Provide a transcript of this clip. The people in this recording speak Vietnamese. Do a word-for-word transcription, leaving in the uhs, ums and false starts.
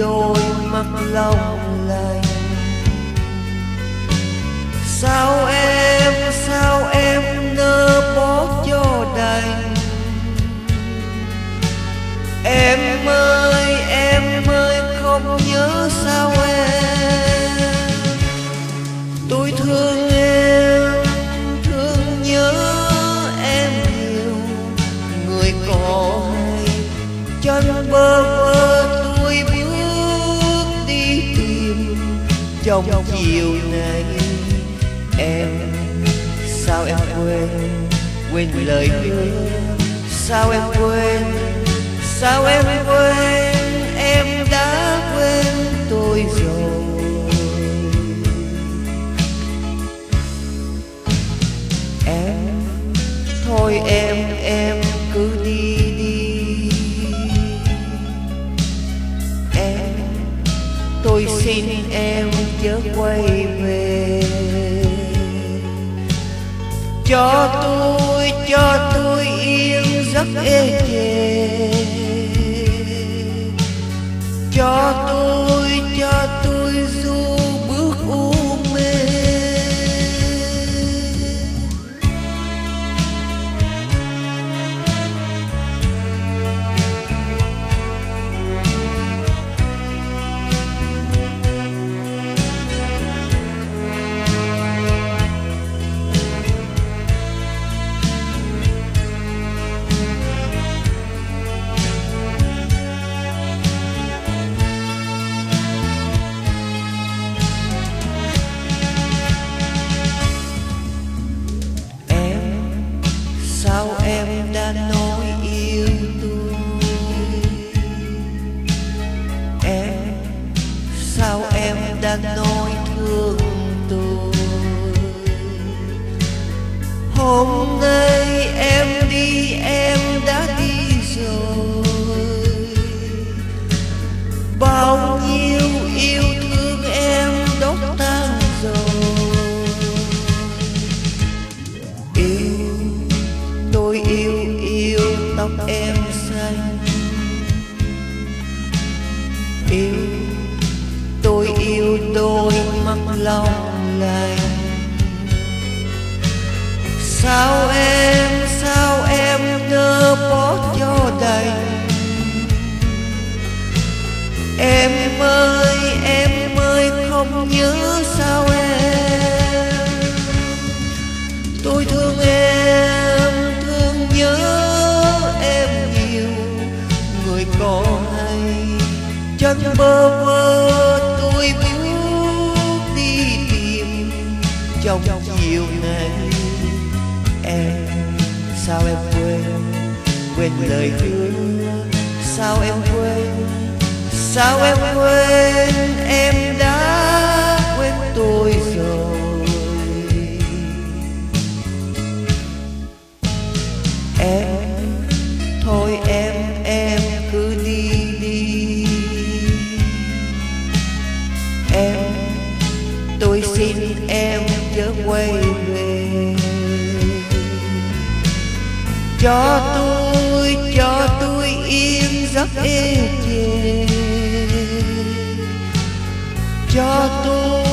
đôi mắt long lanh. Sao em, sao em nỡ bỏ cho đành. Em ơi, em ơi không nhớ sao em. Tôi thương em, thương nhớ em nhiều. Người có hay chân bơ vơ tôi bước đi tìm. Trong chiều nay em, sao em quên, quên lời hứa. Sao em quên, sao em quên, em đã quên tôi rồi. Em, thôi em, em cứ đi đi. Em, tôi xin em chớ quay về. Cho tôi, cho tôi yên giấc ê chề. Cho tôi, cho tôi du bước u mê. Sao em đã nói yêu tôi. Em, sao em đã nói thương tôi. Hôm nay em đi, em đã đi rồi. Bao nhiêu yêu thương em đốt tan rồi. Tôi yêu, yêu tóc em xanh. Yêu, tôi yêu đôi mắt long lanh. Sao em, sao em nỡ bỏ cho đành. Em ơi, em ơi không nhớ sao em. Tôi thương em, nhớ em nhiều. Người có hay chân bơ vơ tôi bước đi tìm. Trong chiều nay em, sao em quên, quên lời hứa. Sao em quên, sao em quên, em đã quên tôi rồi. Em, thôi em, em cứ đi đi. Em, tôi xin em chớ quay về. Cho tôi, cho tôi yên giấc ê chề. Cho tôi